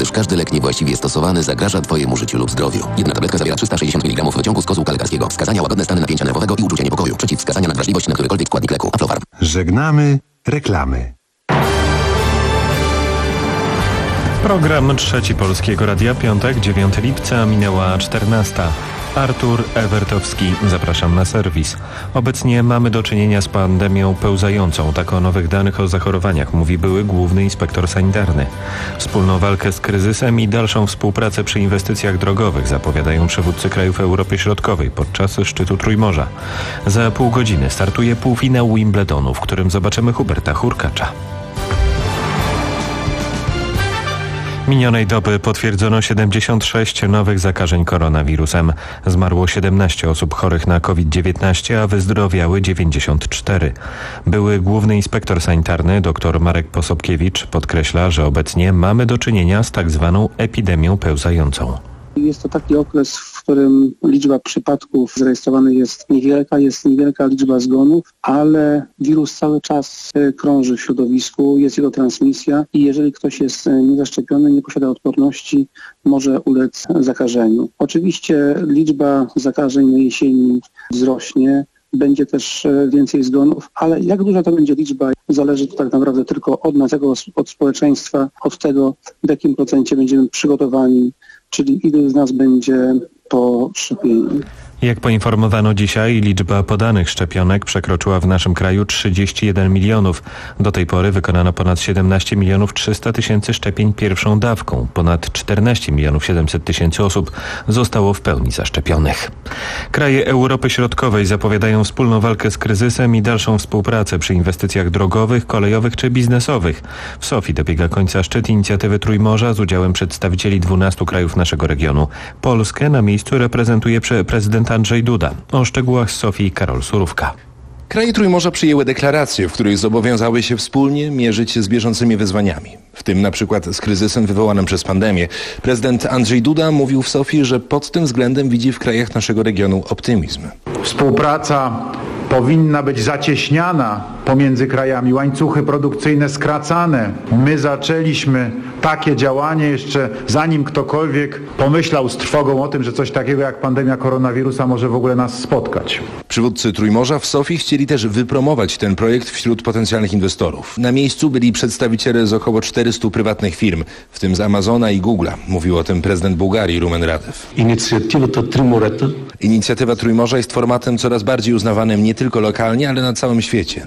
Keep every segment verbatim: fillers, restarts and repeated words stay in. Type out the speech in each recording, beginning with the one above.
gdyż każdy lek niewłaściwie stosowany zagraża Twojemu życiu lub zdrowiu. Jedna tabletka zawiera trzysta sześćdziesiąt miligramów wyciągu z kozłka lekarskiego. Wskazania: łagodne stany napięcia nerwowego i uczucie niepokoju. Przeciwwskazania: nadwrażliwość na którykolwiek składnik leku. Aflofarm. Żegnamy reklamy. Program Trzeci Polskiego Radia, piątek, dziewiątego lipca, minęła czternasta. Artur Ewertowski, zapraszam na serwis. Obecnie mamy do czynienia z pandemią pełzającą. Tak o nowych danych o zachorowaniach mówi były główny inspektor sanitarny. Wspólną walkę z kryzysem i dalszą współpracę przy inwestycjach drogowych zapowiadają przywódcy krajów Europy Środkowej podczas szczytu Trójmorza. Za pół godziny startuje półfinał Wimbledonu, w którym zobaczymy Huberta Hurkacza. Minionej doby potwierdzono siedemdziesiąt sześć nowych zakażeń koronawirusem. Zmarło siedemnaście osób chorych na COVID dziewiętnaście, a wyzdrowiały dziewięćdziesiąt cztery. Były główny inspektor sanitarny dr Marek Posobkiewicz podkreśla, że obecnie mamy do czynienia z tak zwaną epidemią pełzającą. Jest to taki okres, w którym liczba przypadków zarejestrowanych jest niewielka, jest niewielka liczba zgonów, ale wirus cały czas krąży w środowisku, jest jego transmisja i jeżeli ktoś jest niezaszczepiony, nie posiada odporności, może ulec zakażeniu. Oczywiście liczba zakażeń na jesieni wzrośnie, będzie też więcej zgonów, ale jak duża to będzie liczba, zależy to tak naprawdę tylko od nas, od społeczeństwa, od tego, w jakim procencie będziemy przygotowani, czyli ilu z nas będzie po szczepieniu. Jak poinformowano dzisiaj, liczba podanych szczepionek przekroczyła w naszym kraju trzydzieści jeden milionów. Do tej pory wykonano ponad siedemnaście milionów trzysta tysięcy szczepień pierwszą dawką. Ponad czternaście milionów siedemset tysięcy osób zostało w pełni zaszczepionych. Kraje Europy Środkowej zapowiadają wspólną walkę z kryzysem i dalszą współpracę przy inwestycjach drogowych, kolejowych czy biznesowych. W Sofii dobiega końca szczyt inicjatywy Trójmorza z udziałem przedstawicieli dwunastu krajów naszego regionu. Polskę na miejscu reprezentuje prezydent Andrzej Duda. O szczegółach z Sofii Karol Surówka. Kraje Trójmorza przyjęły deklaracje, w których zobowiązały się wspólnie mierzyć się z bieżącymi wyzwaniami, w tym na przykład z kryzysem wywołanym przez pandemię. Prezydent Andrzej Duda mówił w Sofii, że pod tym względem widzi w krajach naszego regionu optymizm. Współpraca powinna być zacieśniana pomiędzy krajami, łańcuchy produkcyjne skracane. My zaczęliśmy takie działanie jeszcze zanim ktokolwiek pomyślał z trwogą o tym, że coś takiego jak pandemia koronawirusa może w ogóle nas spotkać. Przywódcy Trójmorza w Sofii chcieli też wypromować ten projekt wśród potencjalnych inwestorów. Na miejscu byli przedstawiciele z około czterystu prywatnych firm, w tym z Amazona i Google'a. Mówił o tym prezydent Bułgarii Rumen Radew. Inicjatywa Trójmorza jest formatem coraz bardziej uznawanym nie tylko lokalnie, ale na całym świecie.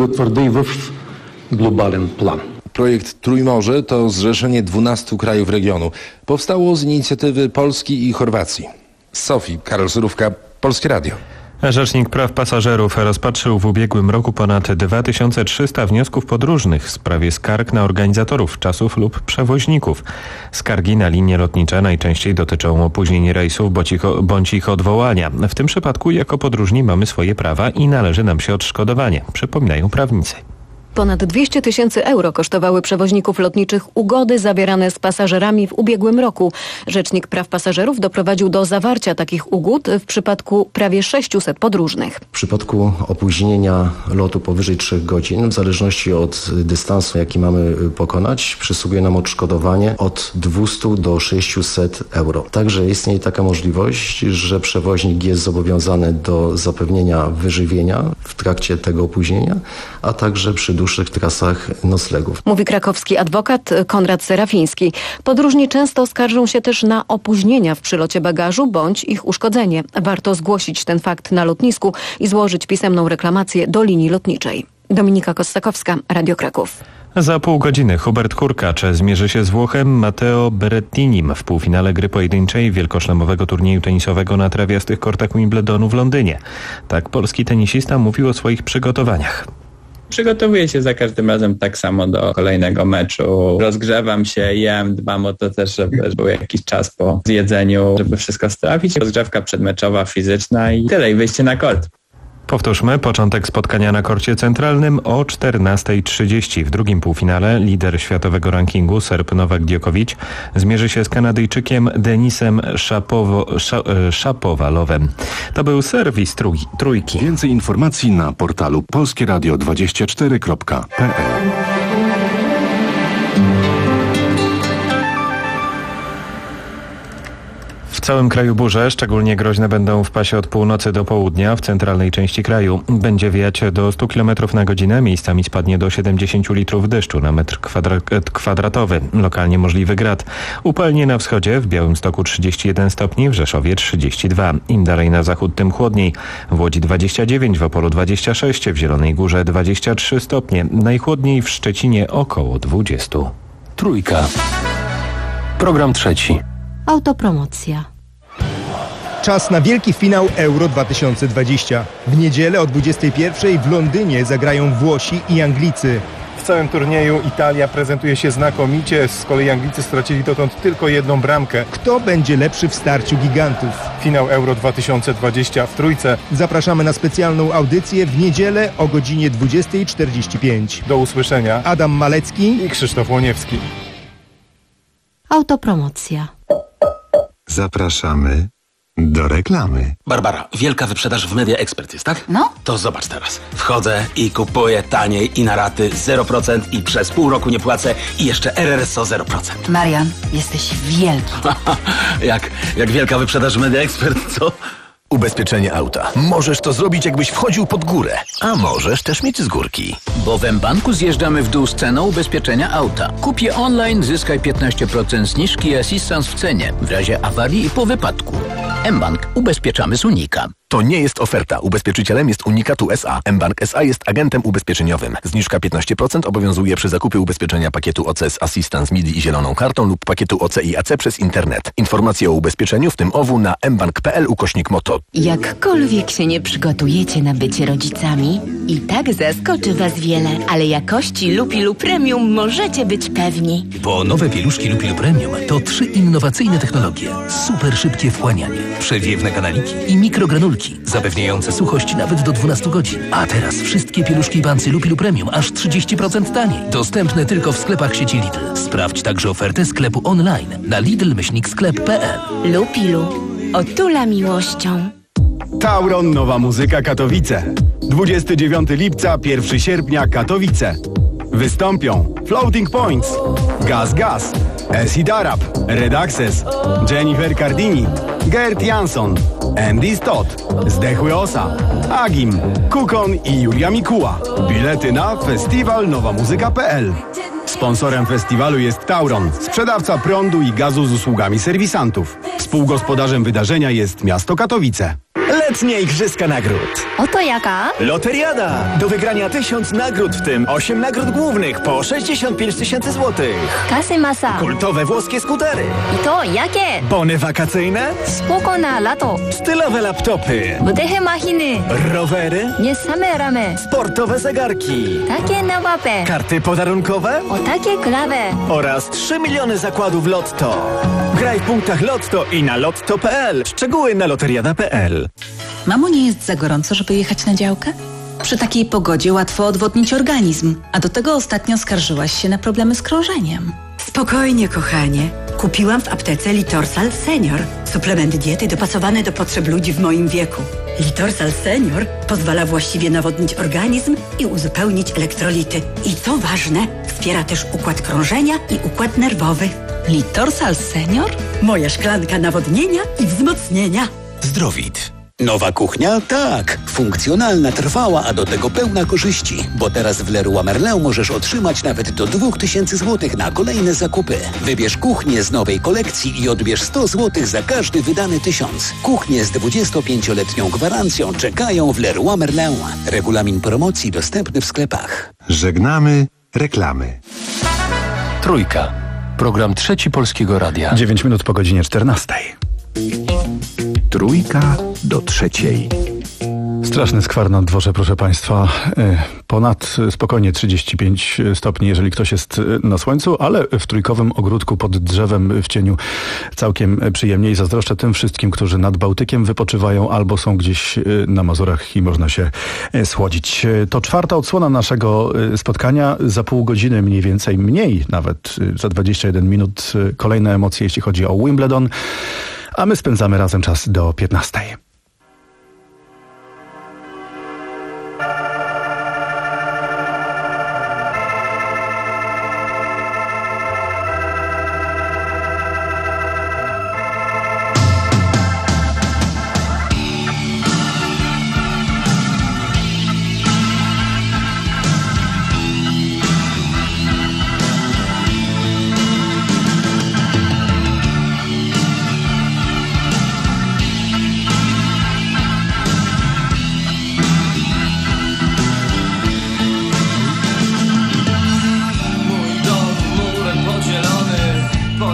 Projekt Trójmorze to zrzeszenie dwunastu krajów regionu. Powstało z inicjatywy Polski i Chorwacji. Z Sofii, Karol Surówka, Polskie Radio. Rzecznik Praw Pasażerów rozpatrzył w ubiegłym roku ponad dwa tysiące trzysta wniosków podróżnych w sprawie skarg na organizatorów czasów lub przewoźników. Skargi na linie lotnicze najczęściej dotyczą opóźnień rejsów bądź ich odwołania. W tym przypadku jako podróżni mamy swoje prawa i należy nam się odszkodowanie, przypominają prawnicy. Ponad dwieście tysięcy euro kosztowały przewoźników lotniczych ugody zawierane z pasażerami w ubiegłym roku. Rzecznik Praw Pasażerów doprowadził do zawarcia takich ugód w przypadku prawie sześciuset podróżnych. W przypadku opóźnienia lotu powyżej trzech godzin, w zależności od dystansu, jaki mamy pokonać, przysługuje nam odszkodowanie od dwieście do sześciuset euro. Także istnieje taka możliwość, że przewoźnik jest zobowiązany do zapewnienia wyżywienia w trakcie tego opóźnienia, a także przy dłuższych trasach noclegów. Mówi krakowski adwokat Konrad Serafiński. Podróżni często skarżą się też na opóźnienia w przylocie bagażu bądź ich uszkodzenie. Warto zgłosić ten fakt na lotnisku i złożyć pisemną reklamację do linii lotniczej. Dominika Kostakowska, Radio Kraków. Za pół godziny Hubert Hurkacz zmierzy się z Włochem Matteo Berrettinim w półfinale gry pojedynczej wielkoszlemowego turnieju tenisowego na trawiastych kortach Wimbledonu w Londynie. Tak polski tenisista mówił o swoich przygotowaniach. Przygotowuję się za każdym razem tak samo do kolejnego meczu. Rozgrzewam się, jem, dbam o to też, żeby był jakiś czas po zjedzeniu, żeby wszystko strawić. Rozgrzewka przedmeczowa, fizyczna i tyle, i wyjście na kort. Powtórzmy, początek spotkania na korcie centralnym o czternasta trzydzieści. W drugim półfinale lider światowego rankingu Serb Nowak Djokovic zmierzy się z Kanadyjczykiem Denisem Szapowo, Sza, Szapowalowem. To był serwis trój, Trójki. Więcej informacji na portalu polskie radio dwadzieścia cztery kropka p l. całym kraju burze, szczególnie groźne będą w pasie od północy do południa, w centralnej części kraju. Będzie wiać do stu kilometrów na godzinę, miejscami spadnie do siedemdziesięciu litrów deszczu na metr kwadra- kwadratowy. Lokalnie możliwy grad. Upalnie na wschodzie, w Białymstoku trzydzieści jeden stopni, w Rzeszowie trzydzieści dwa. Im dalej na zachód, tym chłodniej. W Łodzi dwadzieścia dziewięć, w Opolu dwadzieścia sześć, w Zielonej Górze dwadzieścia trzy stopnie. Najchłodniej w Szczecinie około dwadzieścia. Trójka. Program trzeci. Autopromocja. Czas na wielki finał Euro dwa tysiące dwadzieścia. W niedzielę o dwudziestej pierwszej w Londynie zagrają Włosi i Anglicy. W całym turnieju Italia prezentuje się znakomicie, z kolei Anglicy stracili dotąd tylko jedną bramkę. Kto będzie lepszy w starciu gigantów? Finał Euro dwa tysiące dwadzieścia w Trójce. Zapraszamy na specjalną audycję w niedzielę o godzinie dwudziestej czterdzieści pięć. Do usłyszenia. Adam Malecki i Krzysztof Łoniewski. Autopromocja. Zapraszamy do reklamy. Barbara, wielka wyprzedaż w Media Expert jest, tak? No. To zobacz teraz. Wchodzę i kupuję taniej i na raty zero procent i przez pół roku nie płacę i jeszcze R R S O zero procent. Marian, jesteś wielki. jak, jak wielka wyprzedaż w Media Expert, co? Ubezpieczenie auta. Możesz to zrobić, jakbyś wchodził pod górę, a możesz też mieć z górki. Bo w mBanku zjeżdżamy w dół z ceną ubezpieczenia auta. Kup je online, zyskaj piętnaście procent zniżki i asystans w cenie w razie awarii i po wypadku. mBank. Ubezpieczamy z Unika. To nie jest oferta. Ubezpieczycielem jest Unikatu S A. mBank S A jest agentem ubezpieczeniowym. Zniżka piętnaście procent obowiązuje przy zakupie ubezpieczenia pakietu O C z Assistance M I D I i zieloną kartą lub pakietu O C i A C przez internet. Informacje o ubezpieczeniu, w tym O W, na mbank kropka p l ukośnik moto. Jakkolwiek się nie przygotujecie na bycie rodzicami, i tak zaskoczy Was wiele, ale jakości Lupilu Premium możecie być pewni. Bo nowe pieluszki Lupilu Premium to trzy innowacyjne technologie. Super szybkie wchłanianie, przewiewne kanaliki i mikrogranulki, zapewniające suchość nawet do dwunastu godzin. A teraz wszystkie pieluszki i bancy Lupilu Premium aż trzydzieści procent taniej. Dostępne tylko w sklepach sieci Lidl. Sprawdź także ofertę sklepu online na lidl myślnik sklep kropka p l. Lupilu. Otula miłością. Tauron Nowa Muzyka Katowice. dwudziestego dziewiątego lipca, pierwszego sierpnia Katowice. Wystąpią Floating Points, Gaz Gaz, Acid Arab, Red Access, Jennifer Cardini, Gert Jansson, Andy Stott, Zdechły Osa, Agim, Kukon i Julia Mikuła. Bilety na festiwal nowa muzyka kropka p l. Sponsorem festiwalu jest Tauron, sprzedawca prądu i gazu z usługami serwisantów. Współgospodarzem wydarzenia jest miasto Katowice. Letnie Igrzyska Nagród. Oto jaka? Loteriada. Do wygrania tysiąc nagród, w tym osiem nagród głównych po sześćdziesiąt pięć tysięcy złotych. Kasy masa. Kultowe włoskie skutery. I to jakie? Bony wakacyjne. Spoko na lato. Stylowe laptopy. Budeche machiny. Rowery. Nie same ramy. Sportowe zegarki. Takie na łapę. Karty podarunkowe. O takie klawę. Oraz trzy miliony zakładów Lotto. Graj w punktach Lotto i na lotto kropka p l. Szczegóły na loteriada kropka p l. Mamo, nie jest za gorąco, żeby jechać na działkę? Przy takiej pogodzie łatwo odwodnić organizm, a do tego ostatnio skarżyłaś się na problemy z krążeniem. Spokojnie, kochanie. Kupiłam w aptece Litorsal Senior. Suplement diety dopasowany do potrzeb ludzi w moim wieku. Litorsal Senior pozwala właściwie nawodnić organizm i uzupełnić elektrolity. I co ważne, wspiera też układ krążenia i układ nerwowy. Litorsal Senior? Moja szklanka nawodnienia i wzmocnienia. Zdrowit. Nowa kuchnia? Tak. Funkcjonalna, trwała, a do tego pełna korzyści. Bo teraz w Leroy Merlin możesz otrzymać nawet do dwóch tysięcy złotych na kolejne zakupy. Wybierz kuchnię z nowej kolekcji i odbierz sto złotych za każdy wydany tysiąc. Kuchnie z dwudziestopięcioletnią gwarancją czekają w Leroy Merlin. Regulamin promocji dostępny w sklepach. Żegnamy reklamy. Trójka. Program Trzeci Polskiego Radia. dziewięć minut po godzinie czternastej. Trójka do trzeciej. Straszny skwar na dworze, proszę Państwa. Ponad spokojnie trzydzieści pięć stopni, jeżeli ktoś jest na słońcu, ale w trójkowym ogródku pod drzewem w cieniu całkiem przyjemnie i zazdroszczę tym wszystkim, którzy nad Bałtykiem wypoczywają albo są gdzieś na Mazurach i można się schłodzić. To czwarta odsłona naszego spotkania. Za pół godziny mniej więcej, mniej nawet, za dwadzieścia jeden minut kolejne emocje, jeśli chodzi o Wimbledon. A my spędzamy razem czas do piętnastej.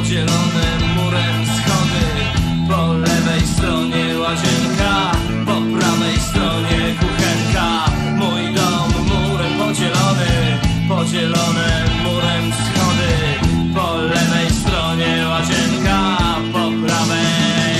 podzielone murem schody. Po lewej stronie łazienka, po prawej stronie kuchenka. Mój dom murem podzielony, podzielone murem schody. Po lewej stronie łazienka, po prawej.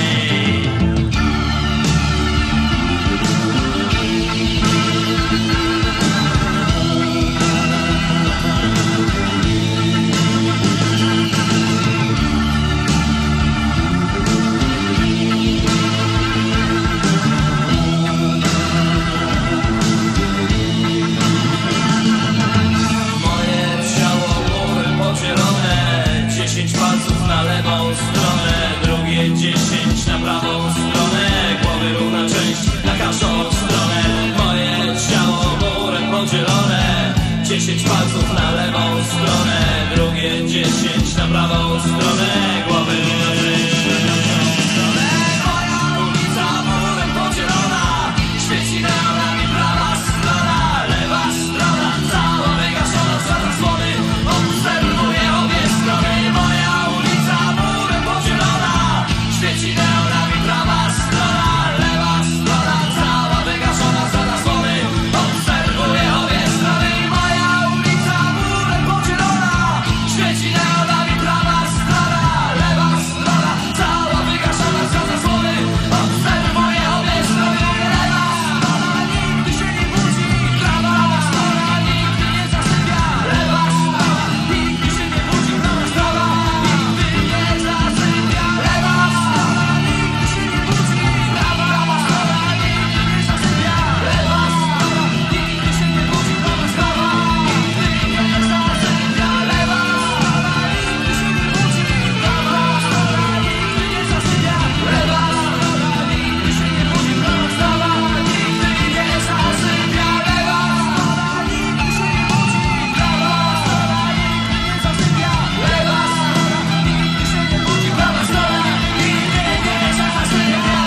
Dziesięć palców na lewą stronę, drugie dziesięć na prawą stronę. Głowy równa część na każdą stronę. Moje ciało murem podzielone. Dziesięć palców na lewą stronę, drugie dziesięć na prawą stronę. Głowy równa część na każdą stronę. Moja ulica murem podzielona. Świeci neonami prawa strona, lewa strona cała wygaszona za zasłony. Obserwuję obie strony. Moja ulica murem podzielona. Świeci neonami prawa strona, lewa strona cała wygaszona za zasłony. Obserwuję obie strony. Moja ulica murem podzielona. Świeci neonami prawa strona, lewa strona cała wygaszona za zasłony. Obserwuję obie strony. Lewa strona nigdy się nie budzi, prawa strona nigdy nie zasypia. Lewa strona nigdy się nie budzi, prawa strona nigdy nie zasypia. Lewa strona nigdy się nie budzi, prawa strona nigdy nie zasypia. Lewa strona nigdy się nie budzi, prawa strona nigdy nie zasypia. Lewa strona nigdy się nie budzi, prawa strona nigdy nie zasypia. Lewa strona nigdy się nie budzi, prawa strona nigdy nie zasypia. Lewa strona nigdy się nie budzi, prawa strona nigdy nie zasypia. Lewa strona nigdy się nie budzi, prawa strona nigdy nie zasypia.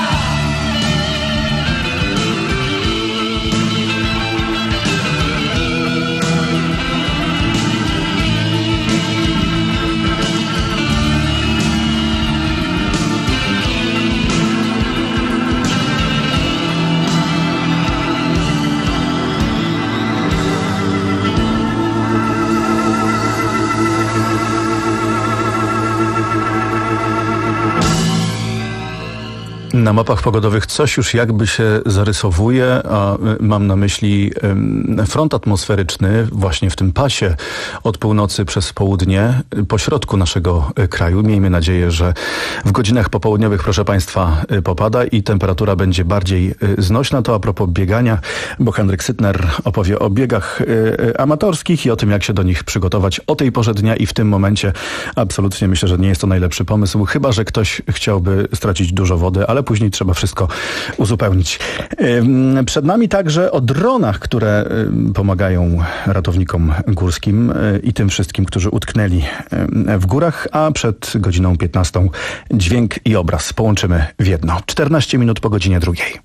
Na mapach pogodowych coś już jakby się zarysowuje, a mam na myśli front atmosferyczny właśnie w tym pasie od północy przez południe po środku naszego kraju. Miejmy nadzieję, że w godzinach popołudniowych, proszę Państwa, popada i temperatura będzie bardziej znośna. To a propos biegania, bo Henryk Sytner opowie o biegach amatorskich i o tym, jak się do nich przygotować o tej porze dnia i w tym momencie. Absolutnie myślę, że nie jest to najlepszy pomysł, chyba że ktoś chciałby stracić dużo wody, ale później trzeba wszystko uzupełnić. Przed nami także o dronach, które pomagają ratownikom górskim i tym wszystkim, którzy utknęli w górach, a przed godziną piętnastą dźwięk i obraz połączymy w jedno. czternaście minut po godzinie drugiej.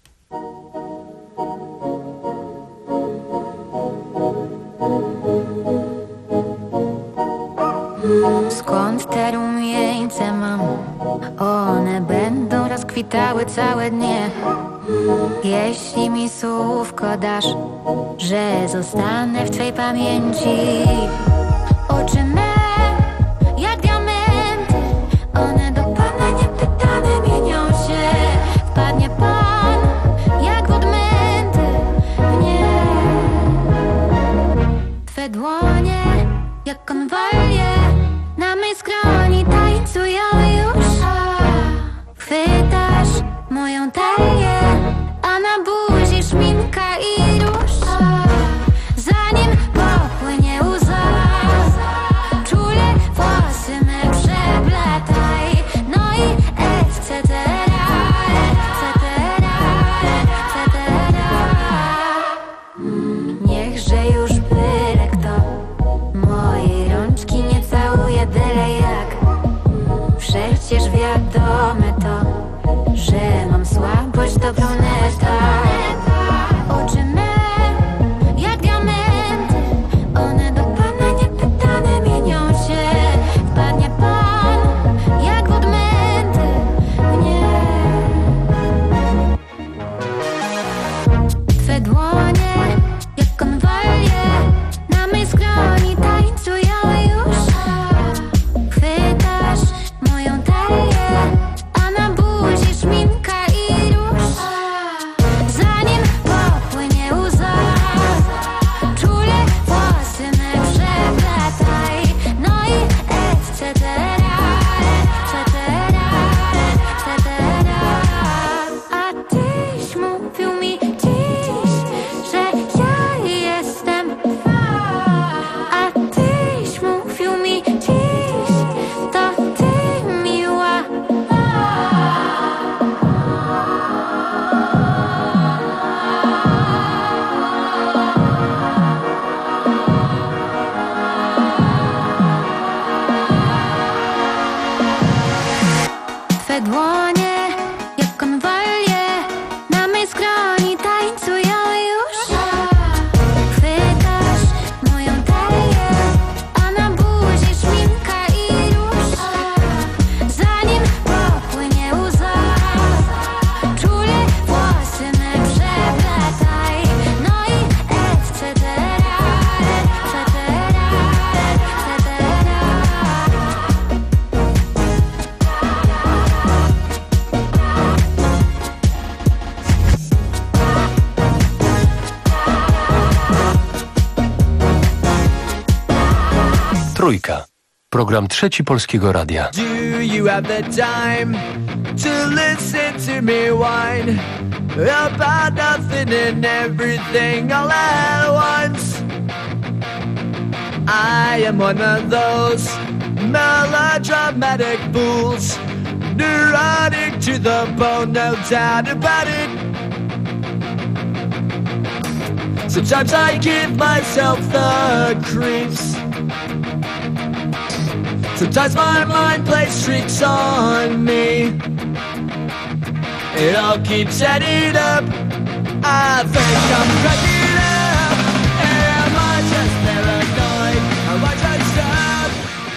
Skąd te rumieńce mam? One będą rozkwitały całe dnie. Jeśli mi słówko dasz, że zostanę w twej pamięci. Oczy me, jak diamenty, one do Pana niepytane mienią się. Wpadnie Pan, jak w odmęty, w nie. Twe dłonie, jak konwalie, na mej skroni tańcują już. Chwytasz moją talię, a na buzi szminka i róż. Zanim popłynie łza, czule włosy me przepłataj. No i et cetera, et cetera, et cetera. Niechże już byle kto mojej rączki nie całuje byle jak. Przecież wiadome to, że mam słabość do bruneta. Oczy me, jak diamenty, one do Pana niepytane mienią się. Wpadnie Pan, Trójka. Program Trzeci Polskiego Radia. Do you have the time to listen to me whine about nothing and everything all at once? I am one of those melodramatic fools, neurotic to the bone, no doubt about it. Sometimes I give myself the creeps. Sometimes my mind plays tricks on me. It all keeps adding up. I think I'm cracking up. Am I just paranoid? Am I just up?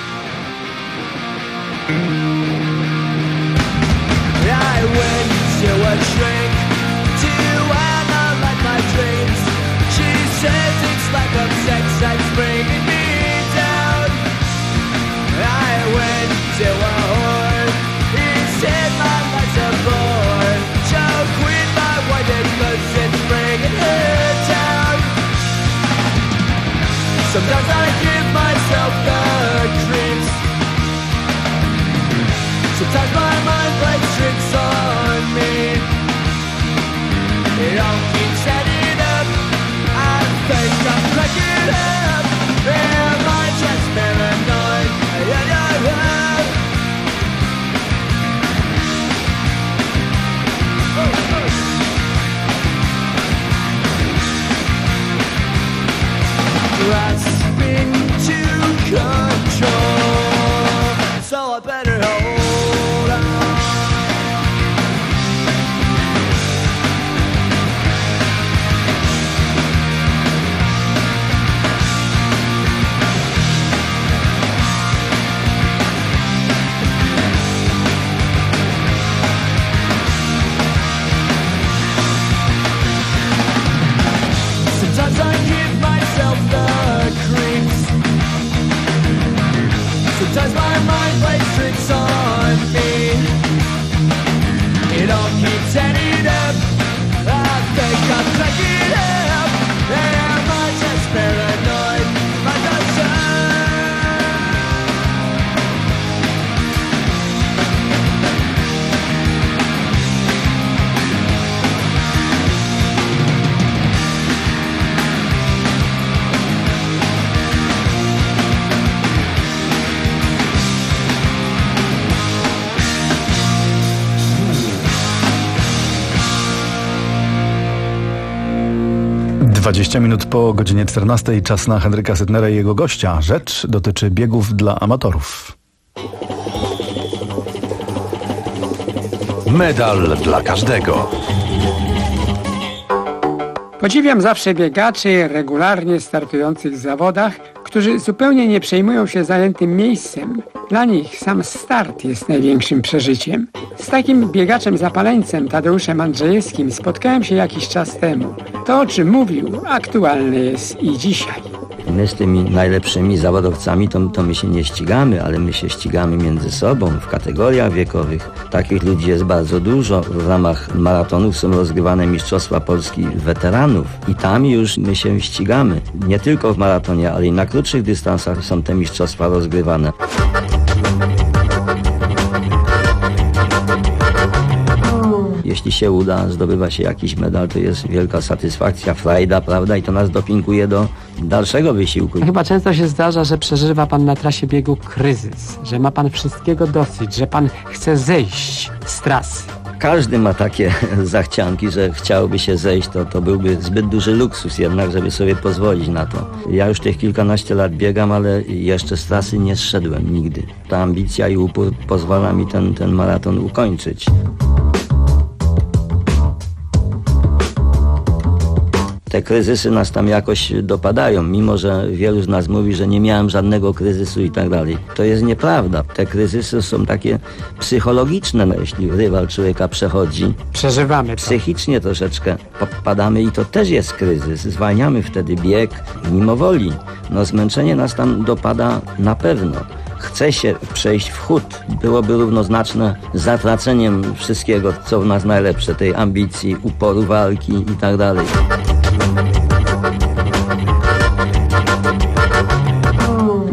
I went to a shrink to analyze my dreams. She says it's like a sex that's bringing me down. I went to a whore. He said my life's a bore. So quit my white cause it's bringing her down. Sometimes I give myself the creeps. Sometimes my mind plays tricks on me. It all keeps adding up. I think I'm cracking up. Am I just paranoid? Yeah, yeah, yeah. Oh, oh. Grasping to control, so I better hold on. Sometimes I give myself the creeps. Sometimes my mind plays tricks on me. It all keeps adding up. I think I'm cracking up. Am I just paranoid? Am I just dwadzieścia minut po godzinie czternastej, czas na Henryka Sytnera i jego gościa. Rzecz dotyczy biegów dla amatorów. Medal dla każdego. Podziwiam zawsze biegaczy regularnie startujących w zawodach, którzy zupełnie nie przejmują się zajętym miejscem. Dla nich sam start jest największym przeżyciem. Z takim biegaczem zapaleńcem Tadeuszem Andrzejewskim spotkałem się jakiś czas temu. To, o czym mówił, aktualne jest i dzisiaj. My z tymi najlepszymi zawodowcami to, to my się nie ścigamy, ale my się ścigamy między sobą w kategoriach wiekowych. Takich ludzi jest bardzo dużo. W ramach maratonów są rozgrywane Mistrzostwa Polski weteranów i tam już my się ścigamy. Nie tylko w maratonie, ale i na krótszych dystansach są te mistrzostwa rozgrywane. Jeśli się uda, zdobywa się jakiś medal, to jest wielka satysfakcja, frajda, prawda? I to nas dopinguje do dalszego wysiłku. Chyba często się zdarza, że przeżywa pan na trasie biegu kryzys, że ma pan wszystkiego dosyć, że pan chce zejść z trasy. Każdy ma takie zachcianki, że chciałby się zejść, to, to byłby zbyt duży luksus jednak, żeby sobie pozwolić na to. Ja już tych kilkanaście lat biegam, ale jeszcze z trasy nie zszedłem nigdy. Ta ambicja i upór pozwala mi ten, ten maraton ukończyć. Te kryzysy nas tam jakoś dopadają, mimo że wielu z nas mówi, że nie miałem żadnego kryzysu i tak dalej. To jest nieprawda. Te kryzysy są takie psychologiczne, jeśli rywal człowieka przechodzi. Przeżywamy to. Psychicznie troszeczkę podpadamy i to też jest kryzys. Zwalniamy wtedy bieg mimo woli. No zmęczenie nas tam dopada na pewno. Chce się przejść w chód. Byłoby równoznaczne z zatraceniem wszystkiego, co w nas najlepsze, tej ambicji, uporu, walki i tak dalej.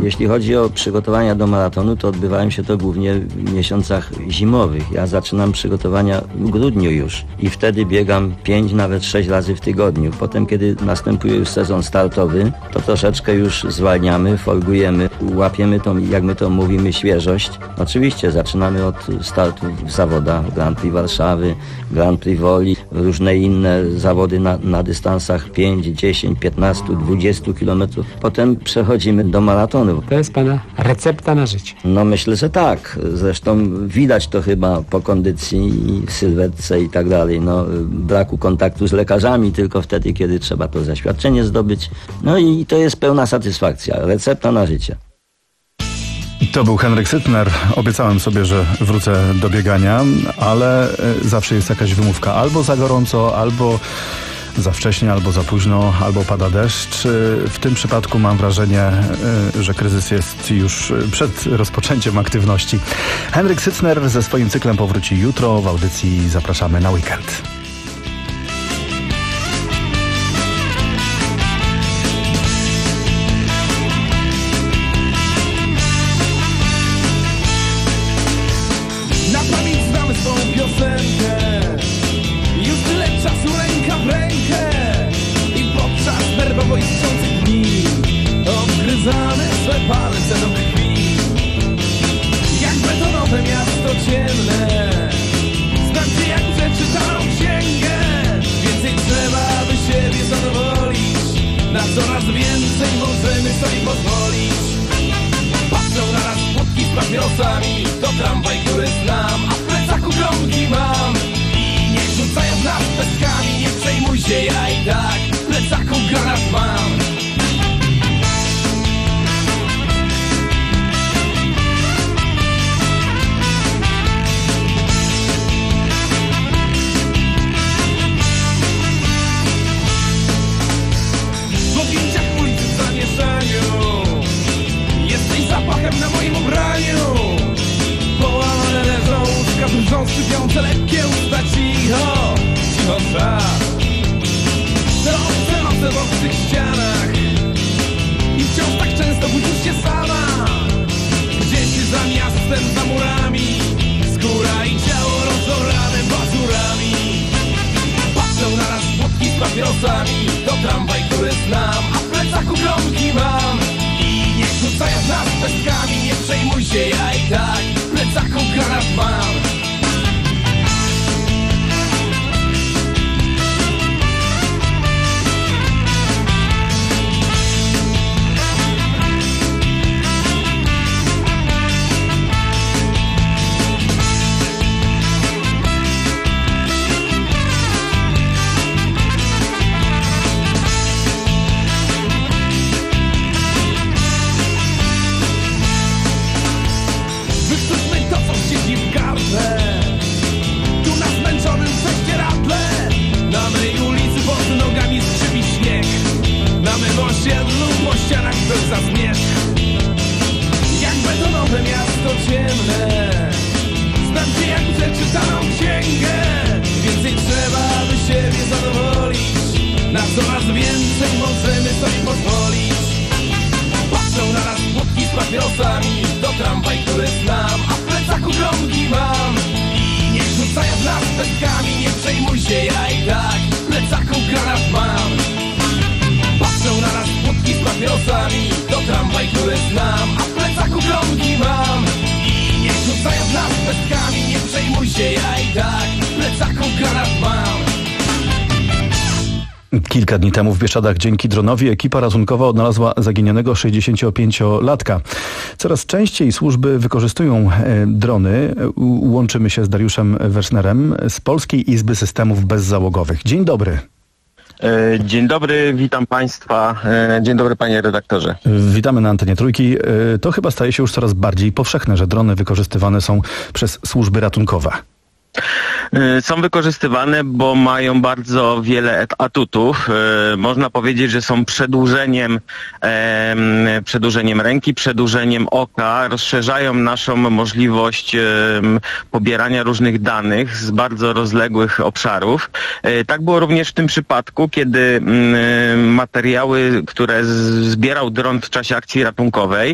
Jeśli chodzi o przygotowania do maratonu, to odbywają się to głównie w miesiącach zimowych. Ja zaczynam przygotowania w grudniu już i wtedy biegam pięć, nawet sześć razy w tygodniu. Potem, kiedy następuje już sezon startowy, to troszeczkę już zwalniamy, folgujemy, łapiemy tą, jak my to mówimy, świeżość. Oczywiście zaczynamy od startu w zawodach Grand Prix Warszawy, Grand Prix Woli, różne inne zawody na, na dystansach pięć, dziesięć, piętnaście, dwadzieścia kilometrów. Potem przechodzimy do maratonu. To jest pana recepta na życie. No myślę, że tak. Zresztą widać to chyba po kondycji i sylwetce i tak dalej. No, braku kontaktu z lekarzami tylko wtedy, kiedy trzeba to zaświadczenie zdobyć. No i to jest pełna satysfakcja. Recepta na życie. To był Henryk Sytner. Obiecałem sobie, że wrócę do biegania, ale zawsze jest jakaś wymówka. Albo za gorąco, albo za wcześnie, albo za późno, albo pada deszcz. W tym przypadku mam wrażenie, że kryzys jest już przed rozpoczęciem aktywności. Henryk Sytner ze swoim cyklem powróci jutro. W audycji zapraszamy na weekend. Coraz więcej możemy sobie pozwolić. Patrzą na nas budki z papierosami. To tramwaj, który znam, a w plecaku gromki mam. I niech rzucają w nas pestkami. Nie przejmuj się, ja i tak w plecaku granat mam. Zapachem na moim ubraniu połamane leżą łóżka, drżą szczypiące lekkie usta. Cicho, cicho czas. Te obce noce w obcych ścianach i wciąż tak często budzisz się sama. Gdzieś za miastem, za murami, skóra i ciało rozorane pazurami. Patrzą na nas budki z papierosami. To tramwaj, który znam, a w plecaku gromki mam. Rzucają nas pestkami, nie przejmuj się, ja i tak w plecaku granat mam. Po ścianach pełza zmierzch. Jak betonowe miasto ciemne. Znam cię jak przeczytaną księgę. Więcej trzeba, by siebie zadowolić. Na coraz więcej możemy sobie pozwolić. Patrzą na nas budki z papierosami. To tramwaj, który znam, a w plecaku gromki mam. I niech rzucają w nas pestkami. Nie przejmuj się, ja i tak w plecaku granat mam. Patrzą na nas budki z papierosami. To tramwaj, który znam, a w plecaku gromki mam. I niech rzucają w nas pestkami. Nie przejmuj się, ja i tak w plecaku granat mam. Kilka dni temu w Bieszczadach dzięki dronowi ekipa ratunkowa odnalazła zaginionego sześćdziesięciopięciolatka. Coraz częściej służby wykorzystują drony. Łączymy się z Dariuszem Wersznerem z Polskiej Izby Systemów Bezzałogowych. Dzień dobry. Dzień dobry, witam Państwa. Dzień dobry, panie redaktorze. Witamy na antenie Trójki. To chyba staje się już coraz bardziej powszechne, że drony wykorzystywane są przez służby ratunkowe. Są wykorzystywane, bo mają bardzo wiele atutów. Można powiedzieć, że są przedłużeniem, przedłużeniem ręki, przedłużeniem oka, rozszerzają naszą możliwość pobierania różnych danych z bardzo rozległych obszarów. Tak było również w tym przypadku, kiedy materiały, które zbierał dron w czasie akcji ratunkowej,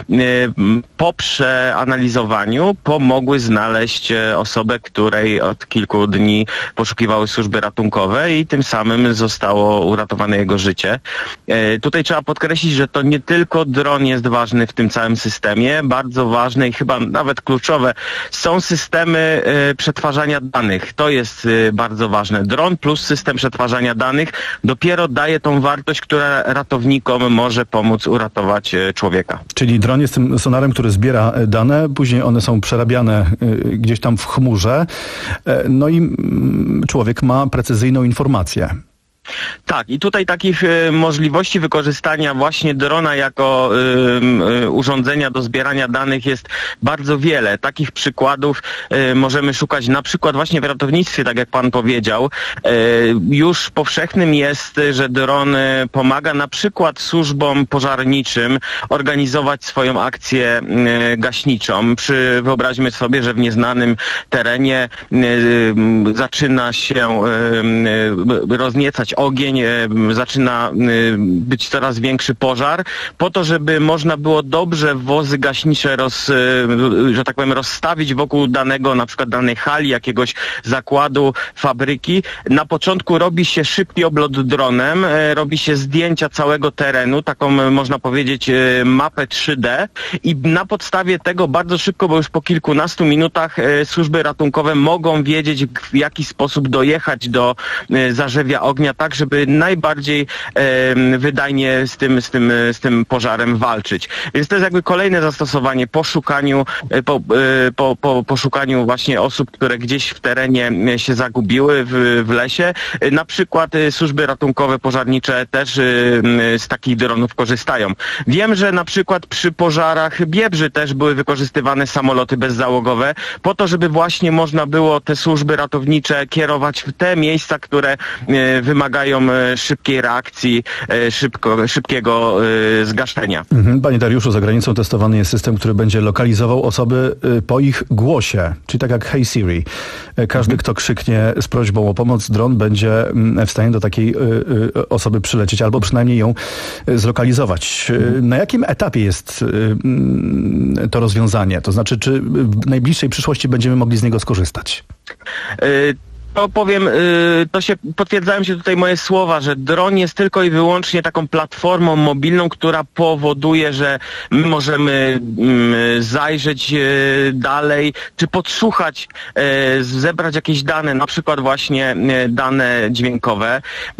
po przeanalizowaniu pomogły znaleźć osobę, której od kilku dni poszukiwały służby ratunkowe i tym samym zostało uratowane jego życie. Tutaj trzeba podkreślić, że to nie tylko dron jest ważny w tym całym systemie, bardzo ważne i chyba nawet kluczowe są systemy przetwarzania danych. To jest bardzo ważne. Dron plus system przetwarzania danych dopiero daje tą wartość, która ratownikom może pomóc uratować człowieka. Czyli dron jest tym sonarem, który zbiera dane, później one są przerabiane gdzieś tam w chmurze, no i człowiek ma precyzyjną informację. Tak, i tutaj takich y, możliwości wykorzystania właśnie drona jako y, y, urządzenia do zbierania danych jest bardzo wiele. Takich przykładów y, możemy szukać na przykład właśnie w ratownictwie, tak jak pan powiedział. Y, już powszechnym jest, że dron y, pomaga na przykład służbom pożarniczym organizować swoją akcję y, gaśniczą. Przy, wyobraźmy sobie, że w nieznanym terenie y, y, zaczyna się y, y, rozniecać ogień, zaczyna być coraz większy pożar, po to, żeby można było dobrze wozy gaśnicze roz, że tak powiem, rozstawić wokół danego, na przykład danej hali, jakiegoś zakładu, fabryki. Na początku robi się szybki oblot dronem, robi się zdjęcia całego terenu, taką można powiedzieć mapę trzy D i na podstawie tego bardzo szybko, bo już po kilkunastu minutach służby ratunkowe mogą wiedzieć, w jaki sposób dojechać do zarzewia ognia, tak żeby najbardziej e, wydajnie z tym, z, tym, z tym pożarem walczyć. Więc to jest jakby kolejne zastosowanie po szukaniu, po, po, po, po szukaniu właśnie osób, które gdzieś w terenie się zagubiły w, w lesie. Na przykład służby ratunkowe, pożarnicze też z takich dronów korzystają. Wiem, że na przykład przy pożarach Biebrzy też były wykorzystywane samoloty bezzałogowe po to, żeby właśnie można było te służby ratownicze kierować w te miejsca, które wymagają szybkiej reakcji, szybko, szybkiego zgaszenia. Panie Dariuszu, za granicą testowany jest system, który będzie lokalizował osoby po ich głosie, czyli tak jak Hey Siri. Każdy, mhm. kto krzyknie z prośbą o pomoc, dron będzie w stanie do takiej osoby przylecieć albo przynajmniej ją zlokalizować. Mhm. Na jakim etapie jest to rozwiązanie? To znaczy, czy w najbliższej przyszłości będziemy mogli z niego skorzystać? Y To powiem, to się potwierdzają się tutaj moje słowa, że dron jest tylko i wyłącznie taką platformą mobilną, która powoduje, że my możemy zajrzeć dalej, czy podsłuchać, zebrać jakieś dane, na przykład właśnie dane dźwiękowe.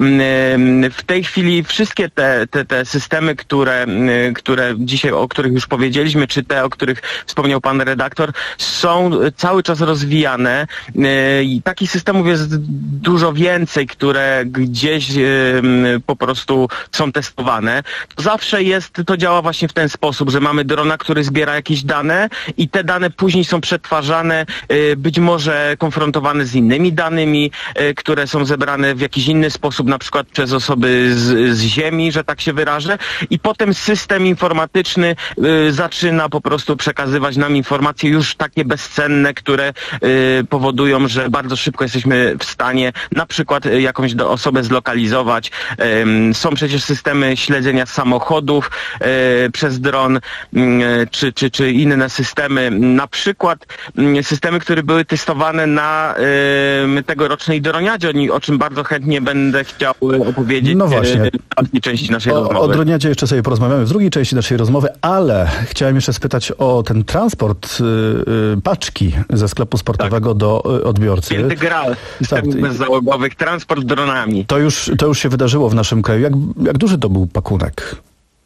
W tej chwili wszystkie te, te, te systemy, które, które dzisiaj, o których już powiedzieliśmy, czy te, o których wspomniał pan redaktor, są cały czas rozwijane i takich systemów jest dużo więcej, które gdzieś y, po prostu są testowane. Zawsze jest, to działa właśnie w ten sposób, że mamy drona, który zbiera jakieś dane i te dane później są przetwarzane, y, być może konfrontowane z innymi danymi, y, które są zebrane w jakiś inny sposób, na przykład przez osoby z, z ziemi, że tak się wyrażę, i potem system informatyczny y, zaczyna po prostu przekazywać nam informacje już takie bezcenne, które y, powodują, że bardzo szybko jesteśmy w stanie na przykład jakąś do osobę zlokalizować. Są przecież systemy śledzenia samochodów przez dron, czy, czy, czy inne systemy. Na przykład systemy, które były testowane na tegorocznej droniadzie, o czym bardzo chętnie będę chciał opowiedzieć no właśnie. w drugiej części naszej o, rozmowy. O droniadzie jeszcze sobie porozmawiamy w drugiej części naszej rozmowy, ale chciałem jeszcze spytać o ten transport y, paczki ze sklepu sportowego tak. do y, odbiorcy. Święty Graal systemów tak. bezzałogowych, transport dronami. To już, to już się wydarzyło w naszym kraju. Jak, jak duży to był pakunek?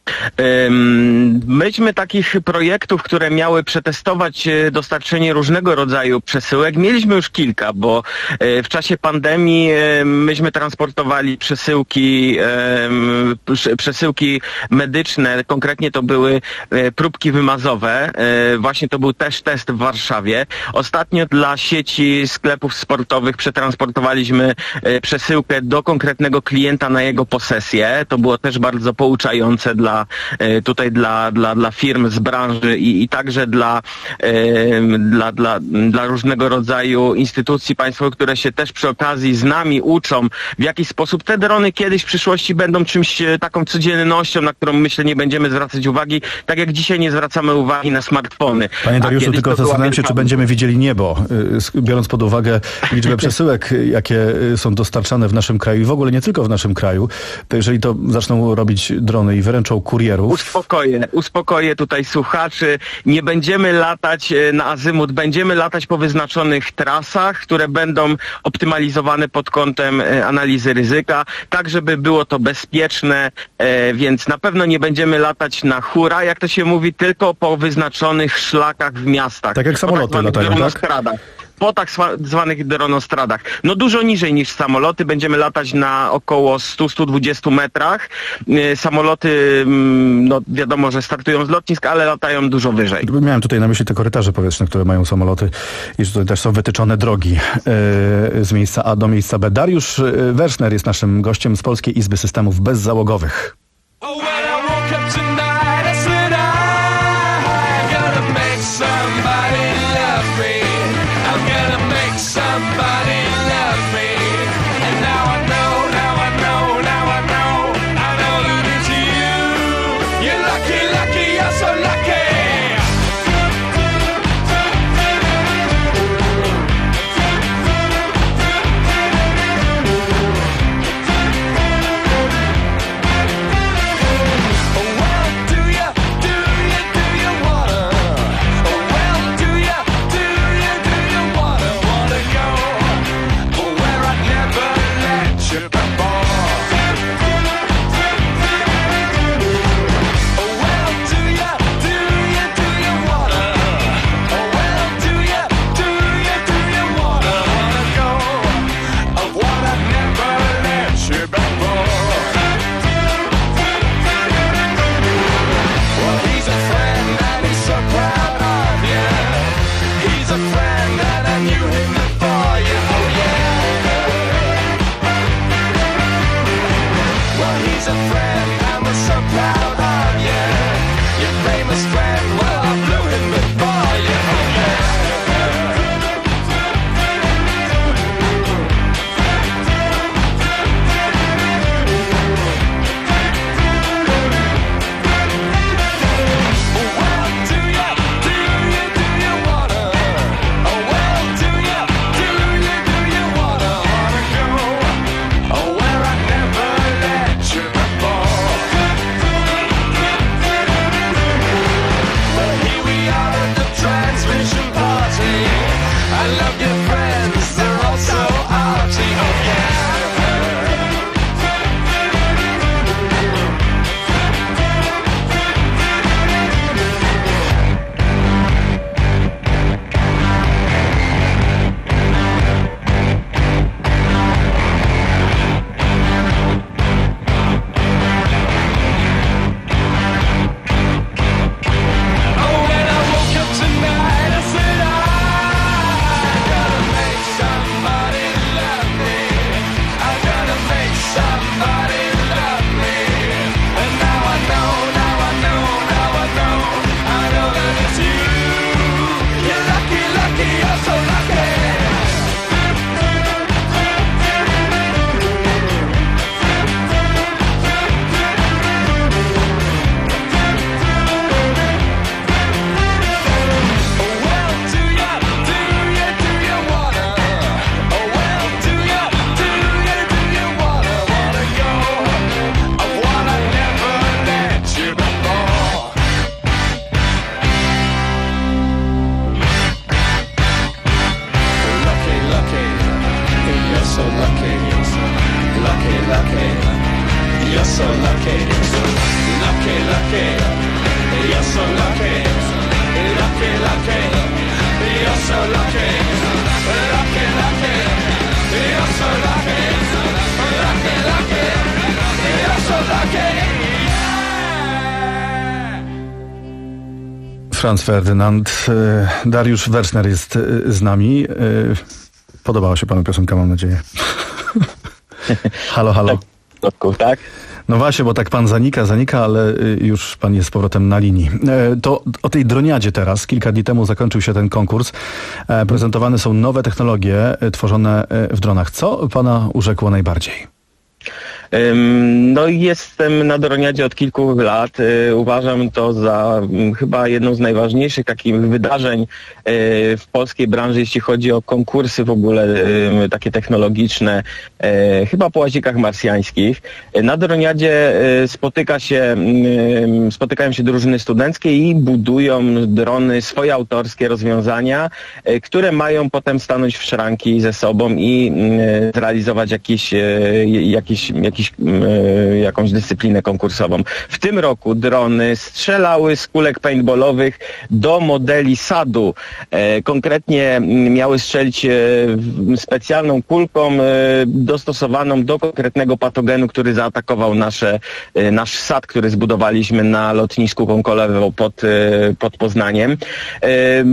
Myśmy takich projektów, które miały przetestować dostarczenie różnego rodzaju przesyłek, mieliśmy już kilka, bo w czasie pandemii myśmy transportowali przesyłki, przesyłki medyczne, konkretnie to były próbki wymazowe, właśnie to był też test w Warszawie. Ostatnio dla sieci sklepów sportowych przetransportowaliśmy przesyłkę do konkretnego klienta na jego posesję. To było też bardzo pouczające dla tutaj dla, dla, dla firm z branży i, i także dla, dla, dla, dla różnego rodzaju instytucji państwowych, które się też przy okazji z nami uczą, w jaki sposób te drony kiedyś w przyszłości będą czymś taką codziennością, na którą myślę nie będziemy zwracać uwagi, tak jak dzisiaj nie zwracamy uwagi na smartfony. Panie Dariuszu, tylko zastanawiam się, czy będziemy widzieli niebo, biorąc pod uwagę liczbę przesyłek, jakie są dostarczane w naszym kraju i w ogóle nie tylko w naszym kraju, to jeżeli to zaczną robić drony i wyręczą kurierów. Uspokoję, uspokoję tutaj słuchaczy. Nie będziemy latać na azymut, będziemy latać po wyznaczonych trasach, które będą optymalizowane pod kątem analizy ryzyka, tak żeby było to bezpieczne, więc na pewno nie będziemy latać na hura, jak to się mówi, tylko po wyznaczonych szlakach w miastach. Tak jak samoloty tak latają, tak? Po tak zwanych dronostradach. No dużo niżej niż samoloty. Będziemy latać na około sto do stu dwudziestu metrach. Samoloty, no wiadomo, że startują z lotnisk, ale latają dużo wyżej. Miałem tutaj na myśli te korytarze powietrzne, które mają samoloty i że tutaj też są wytyczone drogi z miejsca A do miejsca B. Dariusz Werszner jest naszym gościem z Polskiej Izby Systemów Bezzałogowych. Franz Ferdynand. Dariusz Werszner jest z nami. Podobała się panu piosenka, mam nadzieję. Halo, halo. Tak? No właśnie, bo tak pan zanika, zanika, ale już pan jest z powrotem na linii. To o tej droniadzie teraz. Kilka dni temu zakończył się ten konkurs. Prezentowane są nowe technologie tworzone w dronach. Co pana urzekło najbardziej? No jestem na droniadzie od kilku lat. Uważam to za chyba jedną z najważniejszych takich wydarzeń w polskiej branży, jeśli chodzi o konkursy w ogóle takie technologiczne, chyba po łazikach marsjańskich. Na droniadzie spotyka się, spotykają się drużyny studenckie i budują drony, swoje autorskie rozwiązania, które mają potem stanąć w szranki ze sobą i zrealizować jakiś, jakiś, jakiś jakąś dyscyplinę konkursową. W tym roku drony strzelały z kulek paintballowych do modeli sadu. E, konkretnie miały strzelić e, specjalną kulką e, dostosowaną do konkretnego patogenu, który zaatakował nasze, e, nasz sad, który zbudowaliśmy na lotnisku Konkolewo pod, e, pod Poznaniem. E,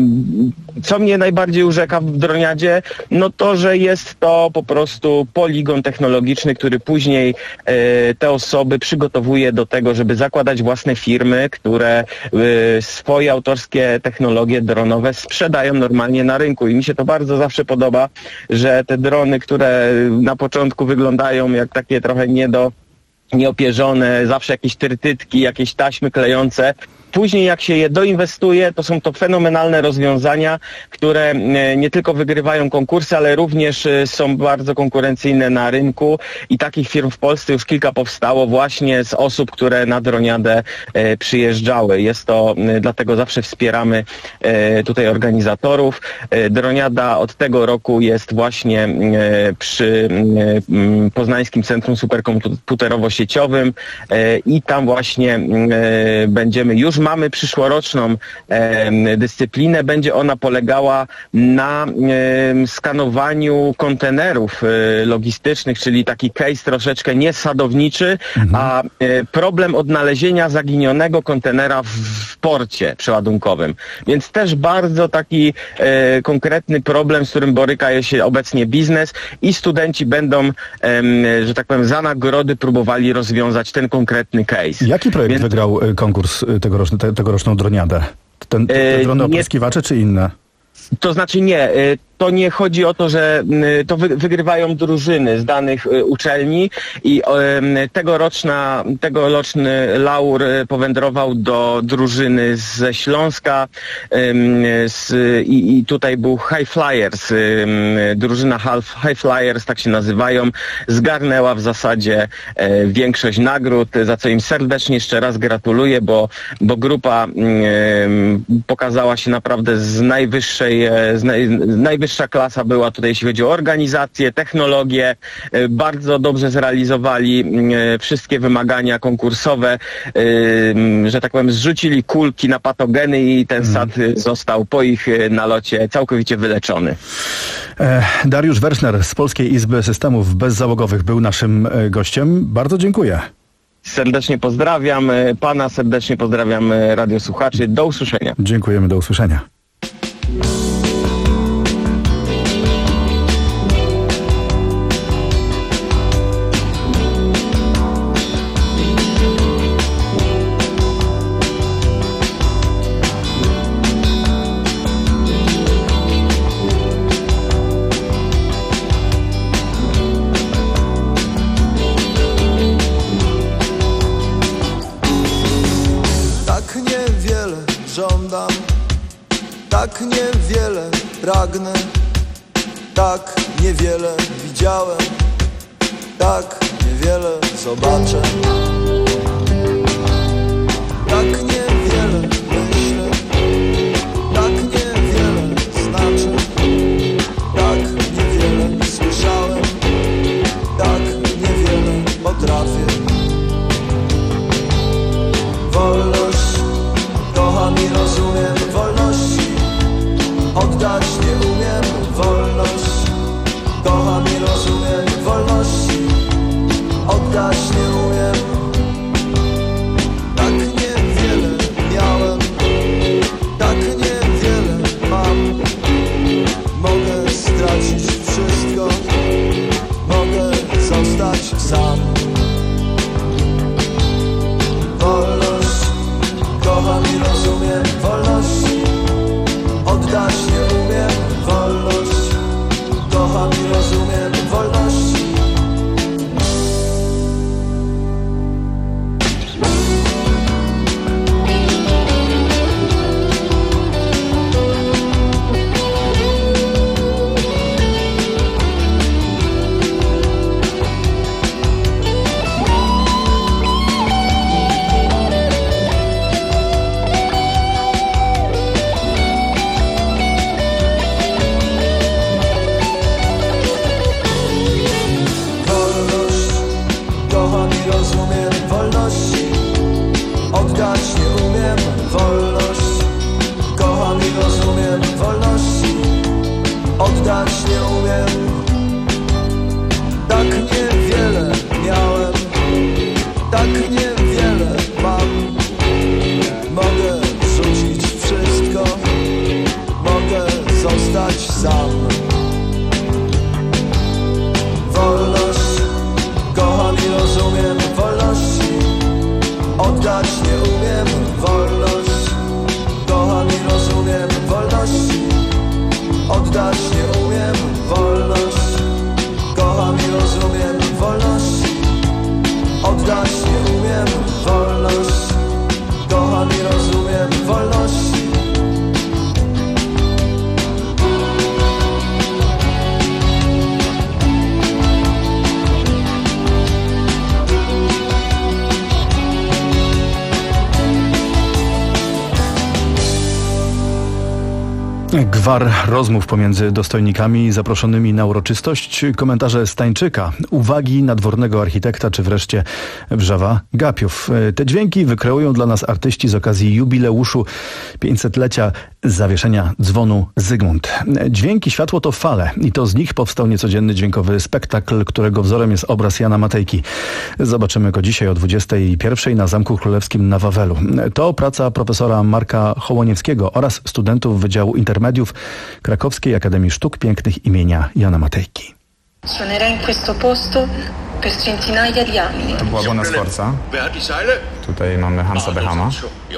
co mnie najbardziej urzeka w droniadzie? No to, że jest to po prostu poligon technologiczny, który później te osoby przygotowuje do tego, żeby zakładać własne firmy, które swoje autorskie technologie dronowe sprzedają normalnie na rynku. I mi się to bardzo zawsze podoba, że te drony, które na początku wyglądają jak takie trochę niedo, nieopierzone, zawsze jakieś trytytki, jakieś taśmy klejące, później jak się je doinwestuje, to są to fenomenalne rozwiązania, które nie tylko wygrywają konkursy, ale również są bardzo konkurencyjne na rynku i takich firm w Polsce już kilka powstało właśnie z osób, które na droniadę przyjeżdżały. Jest to, dlatego zawsze wspieramy tutaj organizatorów. Droniada od tego roku jest właśnie przy Poznańskim Centrum Superkomputerowo-Sieciowym i tam właśnie będziemy już mamy przyszłoroczną e, dyscyplinę. Będzie ona polegała na e, skanowaniu kontenerów e, logistycznych, czyli taki case troszeczkę nie sadowniczy, mhm. a e, problem odnalezienia zaginionego kontenera w, w porcie przeładunkowym. Więc też bardzo taki e, konkretny problem, z którym boryka się obecnie biznes i studenci będą, e, że tak powiem, za nagrody próbowali rozwiązać ten konkretny case. Jaki projekt Więc... wygrał konkurs tegoroczny? Te, tegoroczną droniadę? Ten, te drony opryskiwacze czy inne? To znaczy nie, to nie chodzi o to, że to wy, wygrywają drużyny z danych uczelni i tegoroczna, tegoroczny laur powędrował do drużyny ze Śląska z, i, i tutaj był High Flyers, drużyna High Flyers, tak się nazywają, zgarnęła w zasadzie większość nagród, za co im serdecznie jeszcze raz gratuluję, bo, bo grupa pokazała się naprawdę z najwyższej, z naj, najwyższej Wyższa klasa była tutaj, jeśli chodzi o organizację, technologię. Bardzo dobrze zrealizowali wszystkie wymagania konkursowe, że tak powiem, zrzucili kulki na patogeny i ten sad został po ich nalocie całkowicie wyleczony. Dariusz Werszner z Polskiej Izby Systemów Bezzałogowych był naszym gościem. Bardzo dziękuję. Serdecznie pozdrawiam pana, serdecznie pozdrawiam radiosłuchaczy. Do usłyszenia. Dziękujemy, do usłyszenia. Tak niewiele pragnę, tak niewiele widziałem, tak niewiele zobaczę. Tak niewiele myślę, tak niewiele znaczy, tak niewiele słyszałem, tak niewiele potrafię. Wolność kocham i rozumiem, wolności oddać nie umiem. Wolność kocham i rozumiem, wolności oddać nie umiem. nie umiem, tak niewiele miałem, tak niewiele mam. Mogę rzucić wszystko, mogę zostać sam. Wolność, kocham i rozumiem, wolności oddać nie umiem. Wolność, kocham i rozumiem, wolności oddać nie umiem. Wolność, kocham i rozumiem, wolności oddać nie umiem. Wolność, kocham i rozumiem, wolności. Gwar rozmów pomiędzy dostojnikami zaproszonymi na uroczystość, komentarze Stańczyka, uwagi nadwornego architekta, czy wreszcie wrzawa gapiów. Te dźwięki wykreują dla nas artyści z okazji jubileuszu pięćsetlecia zawieszenia dzwonu Zygmunt. Dźwięk i światło to fale i to z nich powstał niecodzienny dźwiękowy spektakl, którego wzorem jest obraz Jana Matejki. Zobaczymy go dzisiaj o dwudziestej pierwszej na Zamku Królewskim na Wawelu. To praca profesora Marka Hołoniewskiego oraz studentów Wydziału Intermediów Krakowskiej Akademii Sztuk Pięknych imienia Jana Matejki. Suonerà in questo posto per centinaia di anni. To była Bona Sforza. Tutaj mamy Hansa Behama.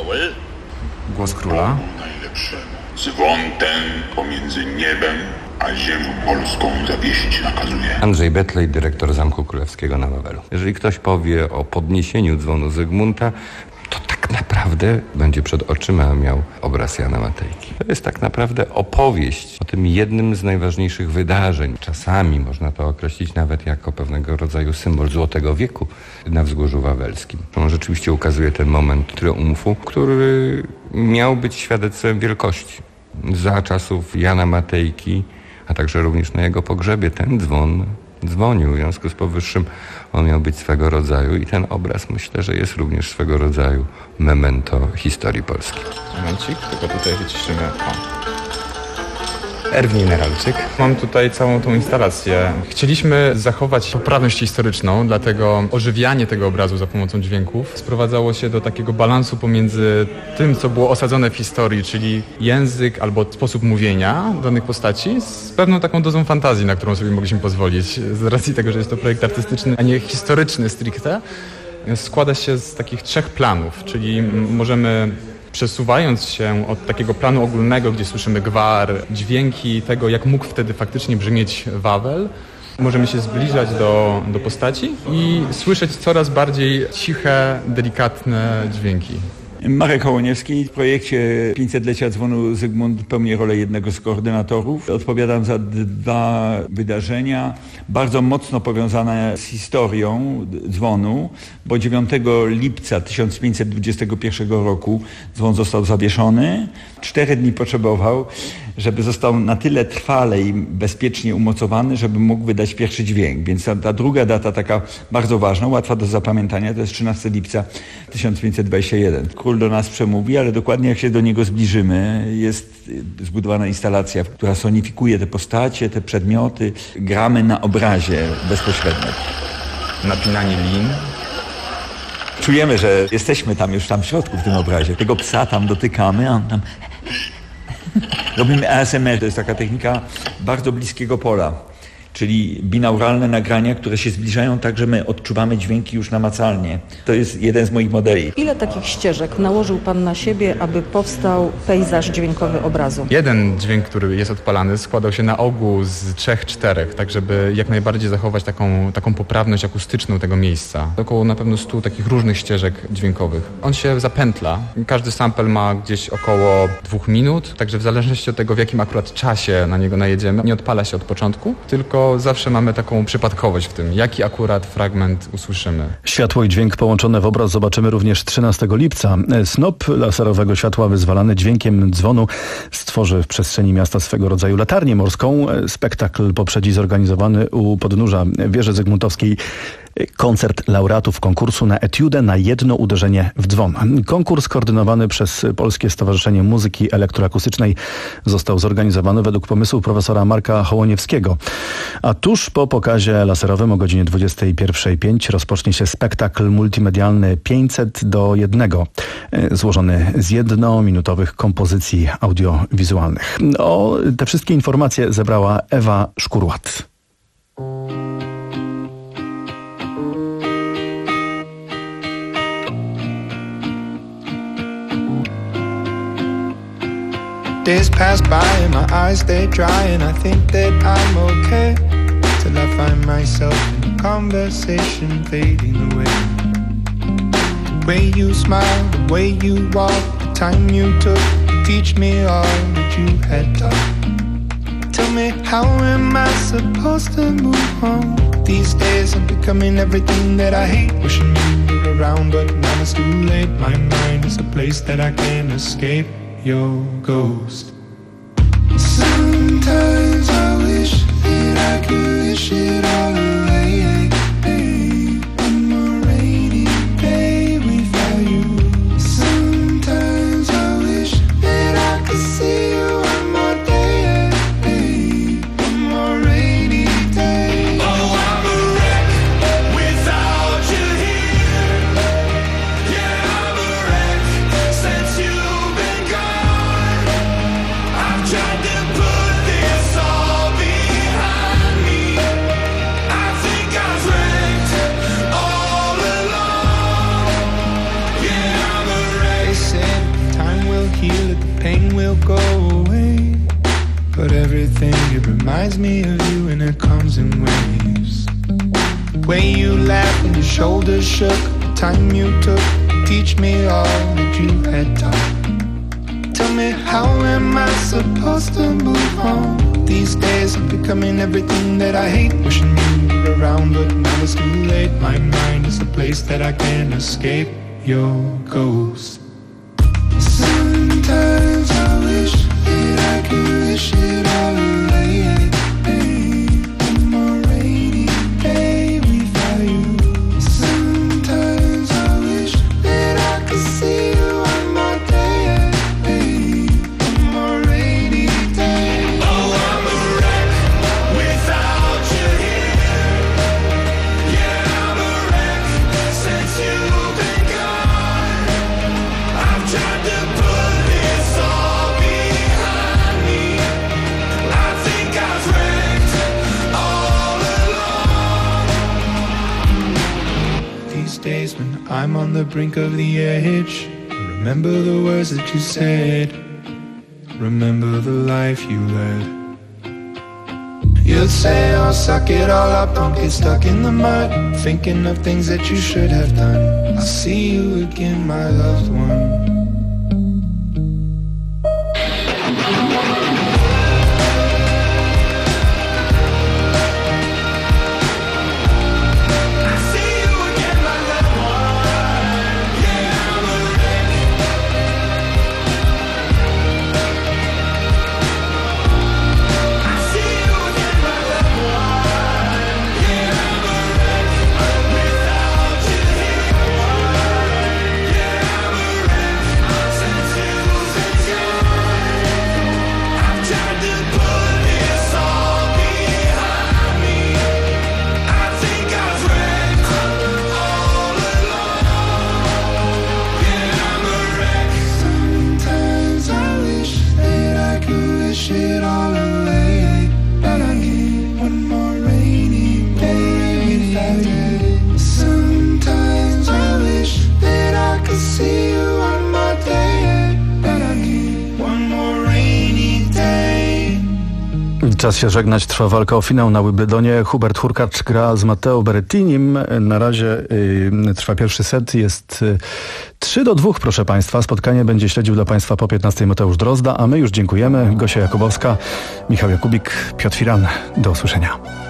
Głos króla. Dzwon ten pomiędzy niebem a ziemią polską zawiesić nakazuje. Andrzej Betlej, dyrektor Zamku Królewskiego na Wawelu. Jeżeli ktoś powie o podniesieniu dzwonu Zygmunta, to tak naprawdę będzie przed oczyma miał obraz Jana Matejki. To jest tak naprawdę opowieść o tym jednym z najważniejszych wydarzeń. Czasami można to określić nawet jako pewnego rodzaju symbol Złotego Wieku na Wzgórzu Wawelskim. On rzeczywiście ukazuje ten moment triumfu, który miał być świadectwem wielkości. Za czasów Jana Matejki, a także również na jego pogrzebie ten dzwon dzwonił. W związku z powyższym on miał być swego rodzaju i ten obraz, myślę, że jest również swego rodzaju memento historii Polski. Momencik, tylko tutaj wyciszymy. O. Erwin Neralczyk. Mam tutaj całą tą instalację. Chcieliśmy zachować poprawność historyczną, dlatego ożywianie tego obrazu za pomocą dźwięków sprowadzało się do takiego balansu pomiędzy tym, co było osadzone w historii, czyli język albo sposób mówienia danych postaci, z pewną taką dozą fantazji, na którą sobie mogliśmy pozwolić, z racji tego, że jest to projekt artystyczny, a nie historyczny stricte. Składa się z takich trzech planów, czyli możemy, przesuwając się od takiego planu ogólnego, gdzie słyszymy gwar, dźwięki tego, jak mógł wtedy faktycznie brzmieć Wawel, możemy się zbliżać do, do postaci i słyszeć coraz bardziej ciche, delikatne dźwięki. Marek Hołoniewski w projekcie pięćsetlecia dzwonu Zygmunt pełni rolę jednego z koordynatorów. Odpowiadam za dwa wydarzenia bardzo mocno powiązane z historią dzwonu, bo dziewiątego lipca tysiąc pięćset dwudziestego pierwszego roku dzwon został zawieszony. Cztery dni potrzebował, żeby został na tyle trwale i bezpiecznie umocowany, żeby mógł wydać pierwszy dźwięk. Więc ta, ta druga data, taka bardzo ważna, łatwa do zapamiętania, to jest trzynastego lipca tysiąc pięćset dwudziestego pierwszego. Król do nas przemówi, ale dokładnie jak się do niego zbliżymy, jest zbudowana instalacja, która sonifikuje te postacie, te przedmioty. Gramy na obrazie bezpośrednio. Napinanie lin. Czujemy, że jesteśmy tam już tam w środku w tym obrazie. Tego psa tam dotykamy, a on tam... Robimy A S M R, to jest taka technika bardzo bliskiego pola, czyli binauralne nagrania, które się zbliżają tak, że my odczuwamy dźwięki już namacalnie. To jest jeden z moich modeli. Ile takich ścieżek nałożył Pan na siebie, aby powstał pejzaż dźwiękowy obrazu? Jeden dźwięk, który jest odpalany, składał się na ogół z trzech, czterech, tak żeby jak najbardziej zachować taką, taką poprawność akustyczną tego miejsca. Około na pewno stu takich różnych ścieżek dźwiękowych. On się zapętla. Każdy sample ma gdzieś około dwóch minut, także w zależności od tego, w jakim akurat czasie na niego najedziemy, nie odpala się od początku, tylko zawsze mamy taką przypadkowość w tym, jaki akurat fragment usłyszymy. Światło i dźwięk połączone w obraz zobaczymy również trzynastego lipca. Snop laserowego światła wyzwalany dźwiękiem dzwonu stworzy w przestrzeni miasta swego rodzaju latarnię morską. Spektakl poprzedzi zorganizowany u podnóża wieży Zygmuntowskiej koncert laureatów konkursu na etiudę na jedno uderzenie w dzwon. Konkurs koordynowany przez Polskie Stowarzyszenie Muzyki Elektroakustycznej został zorganizowany według pomysłu profesora Marka Hołoniewskiego. A tuż po pokazie laserowym o godzinie dwudziestej pierwszej pięć rozpocznie się spektakl multimedialny pięćset do jednego, złożony z jednominutowych kompozycji audiowizualnych. O te wszystkie informacje zebrała Ewa Szkurłat. Days pass by and my eyes they dry and I think that I'm okay till I find myself in a conversation fading away. The way you smile, the way you walk, the time you took to teach me all that you had taught. Tell me, how am I supposed to move on? These days I'm becoming everything that I hate. Wishing you were around, but now it's too late. My mind is a place that I can't escape your ghost. Sometimes I wish that I could wish it all away. One more rainy day without you. Sometimes I wish that I could see you one more day. One more rainy day. Oh, I'm a wreck without you here. Yeah, I'm a wreck since you've been gone. I've tried to put this all behind me. I think I've wrecked all along. Yeah, I'm a wreck. They said time will heal it, the pain will go away. But everything, it reminds me of you and it comes in waves. The way you laughed and your shoulders shook, the time you took to teach me all that you had taught. Tell me, how am I supposed to move on? These days I'm becoming everything that I hate. Wishing you were around, but now it's too late. My mind is a place that I can't escape your ghost. Sometimes I wish that I could wish it all away. One more rainy day without you. Sometimes I wish that I could see you one more day. One more rainy day. Oh, I'm a wreck without you here. Yeah, I'm a wreck since you've been gone. I've tried to put this all behind me. I think I've wrecked all along. These days when I'm on the brink of the edge, I remember the words that you said. Remember the life you led. You'd say, oh, suck it all up, don't get stuck in the mud, thinking of things that you should have done. I'll see you again, my loved one. Czas się żegnać, trwa walka o finał na Wimbledonie. Hubert Hurkacz gra z Matteo Berrettinim. Na razie y, trwa pierwszy set, jest y, trzy do dwóch, proszę Państwa. Spotkanie będzie śledził dla Państwa po piętnastej Mateusz Drozda, a my już dziękujemy. Gosia Jakubowska, Michał Jakubik, Piotr Firan. Do usłyszenia.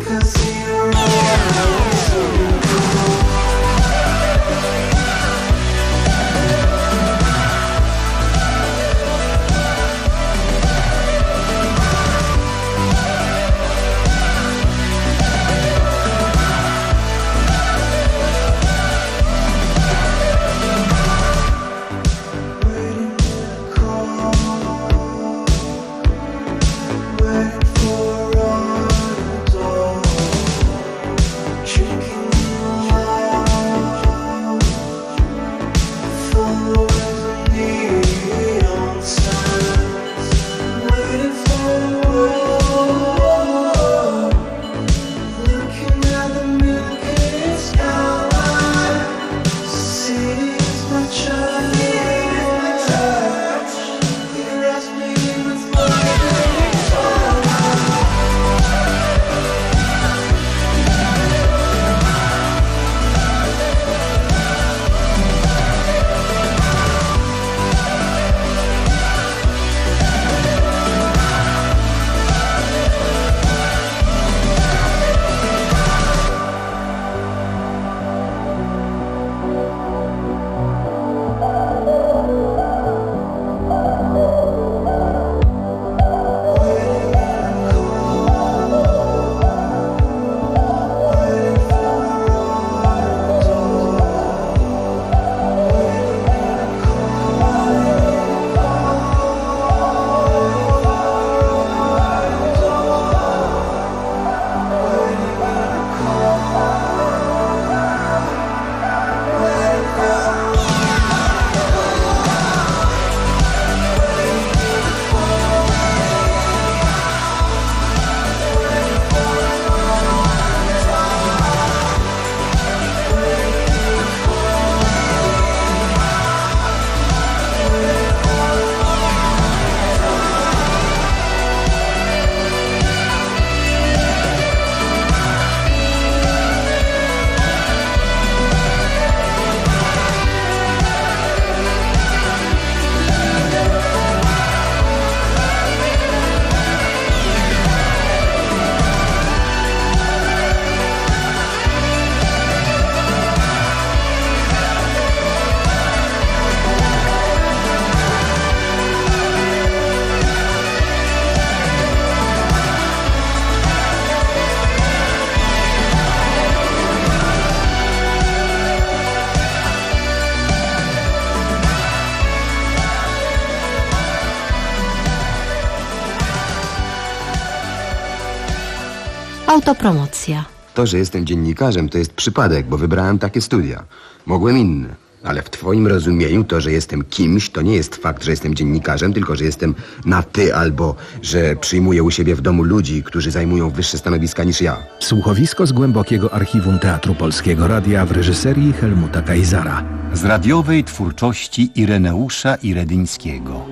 Autopromocja. To, że jestem dziennikarzem, to jest przypadek, bo wybrałem takie studia. Mogłem inne. Ale w twoim rozumieniu to, że jestem kimś, to nie jest fakt, że jestem dziennikarzem, tylko że jestem na ty albo że przyjmuję u siebie w domu ludzi, którzy zajmują wyższe stanowiska niż ja. Słuchowisko z głębokiego archiwum Teatru Polskiego Radia w reżyserii Helmuta Kaisara. Z radiowej twórczości Ireneusza Iredyńskiego.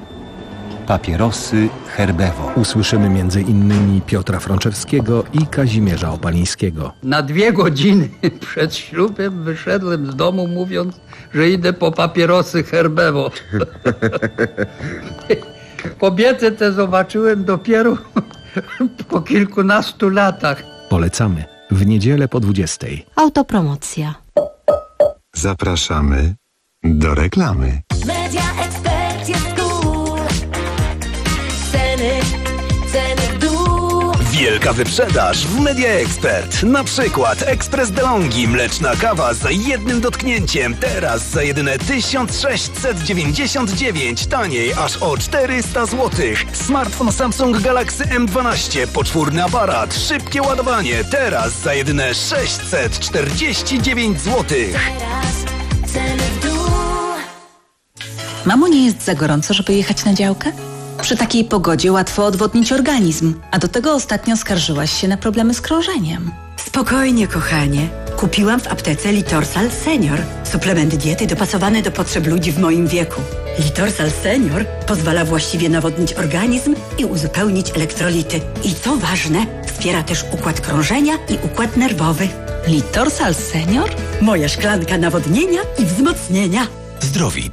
Papierosy Herbewo. Usłyszymy między innymi Piotra Frączewskiego i Kazimierza Opalińskiego. Na dwie godziny przed ślubem wyszedłem z domu, mówiąc, że idę po papierosy Herbewo. Kobietę tę zobaczyłem dopiero po kilkunastu latach. Polecamy. W niedzielę po dwudziestej. Autopromocja. Zapraszamy do reklamy. Media Expert jest cool. Ceny, ceny w dół. Wielka wyprzedaż w Media Expert. Na przykład ekspres DeLonghi, mleczna kawa za jednym dotknięciem. Teraz za jedyne tysiąc sześćset dziewięćdziesiąt dziewięć. Taniej aż o czterysta złotych. Smartfon Samsung Galaxy M dwanaście. Poczwórny aparat. Szybkie ładowanie. Teraz za jedyne sześćset czterdzieści dziewięć złotych. Teraz ceny w dół. Mamo, nie jest za gorąco, żeby jechać na działkę? Przy takiej pogodzie łatwo odwodnić organizm, a do tego ostatnio skarżyłaś się na problemy z krążeniem. Spokojnie, kochanie. Kupiłam w aptece Litorsal Senior. Suplement diety dopasowany do potrzeb ludzi w moim wieku. Litorsal Senior pozwala właściwie nawodnić organizm i uzupełnić elektrolity. I co ważne, wspiera też układ krążenia i układ nerwowy. Litorsal Senior? Moja szklanka nawodnienia i wzmocnienia. Zdrowit.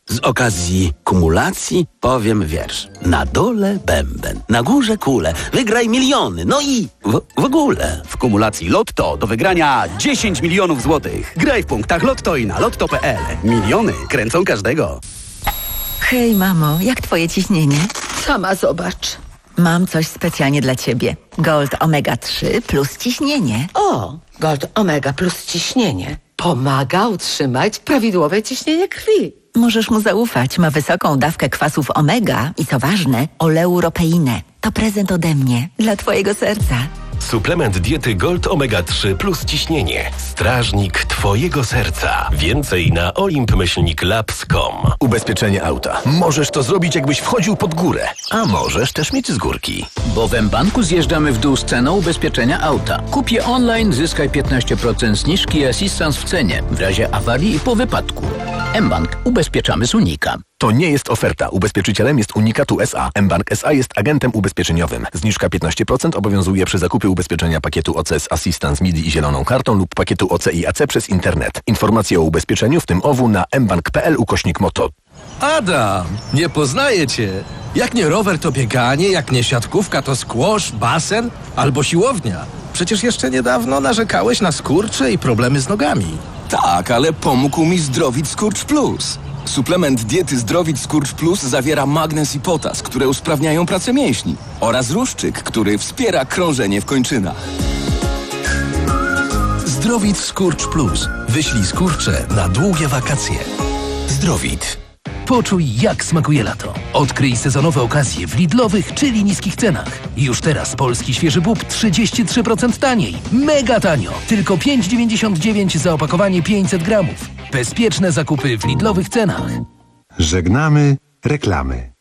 Z okazji kumulacji powiem wiersz. Na dole bęben, na górze kule, wygraj miliony, no i w, w ogóle. W kumulacji Lotto do wygrania dziesięć milionów złotych. Graj w punktach Lotto i na lotto kropka p l. Miliony kręcą każdego. Hej, mamo, jak twoje ciśnienie? Sama zobacz. Mam coś specjalnie dla ciebie. Gold Omega trzy plus ciśnienie. O, Gold Omega plus ciśnienie. Pomaga utrzymać prawidłowe ciśnienie krwi. Możesz mu zaufać. Ma wysoką dawkę kwasów omega i co ważne, oleuropeinę. To prezent ode mnie dla twojego serca. Suplement diety Gold Omega trzy plus ciśnienie. Strażnik twojego serca. Więcej na olimp myślnik labs kropka com. Ubezpieczenie auta. Możesz to zrobić, jakbyś wchodził pod górę. A możesz też mieć z górki. Bo w mBanku zjeżdżamy w dół z ceną ubezpieczenia auta. Kup je online, zyskaj piętnaście procent zniżki i asystans w cenie w razie awarii i po wypadku. mBank. Ubezpieczamy z Unika. To nie jest oferta. Ubezpieczycielem jest Unikatu S A. mBank S A jest agentem ubezpieczeniowym. Zniżka piętnaście procent obowiązuje przy zakupie ubezpieczenia pakietu O C S Assistance M I D I i zieloną kartą lub pakietu O C I A C przez internet. Informacje o ubezpieczeniu, w tym O W, na mbank kropka p l ukośnik moto. Adam, nie poznaję cię. Jak nie rower, to bieganie, jak nie siatkówka, to squash, basen albo siłownia. Przecież jeszcze niedawno narzekałeś na skurcze i problemy z nogami. Tak, ale pomógł mi Zdrowit Skurcz Plus. Suplement diety Zdrowit Skurcz Plus zawiera magnez i potas, które usprawniają pracę mięśni, oraz ruszczyk, który wspiera krążenie w kończynach. Zdrowit Skurcz Plus. Wyślij skurcze na długie wakacje. Zdrowit. Poczuj, jak smakuje lato. Odkryj sezonowe okazje w Lidlowych, czyli niskich cenach. Już teraz polski świeży bób trzydzieści trzy procent taniej. Mega tanio. Tylko pięć dziewięćdziesiąt dziewięć za opakowanie pięćset gramów. Bezpieczne zakupy w Lidlowych cenach. Żegnamy reklamy.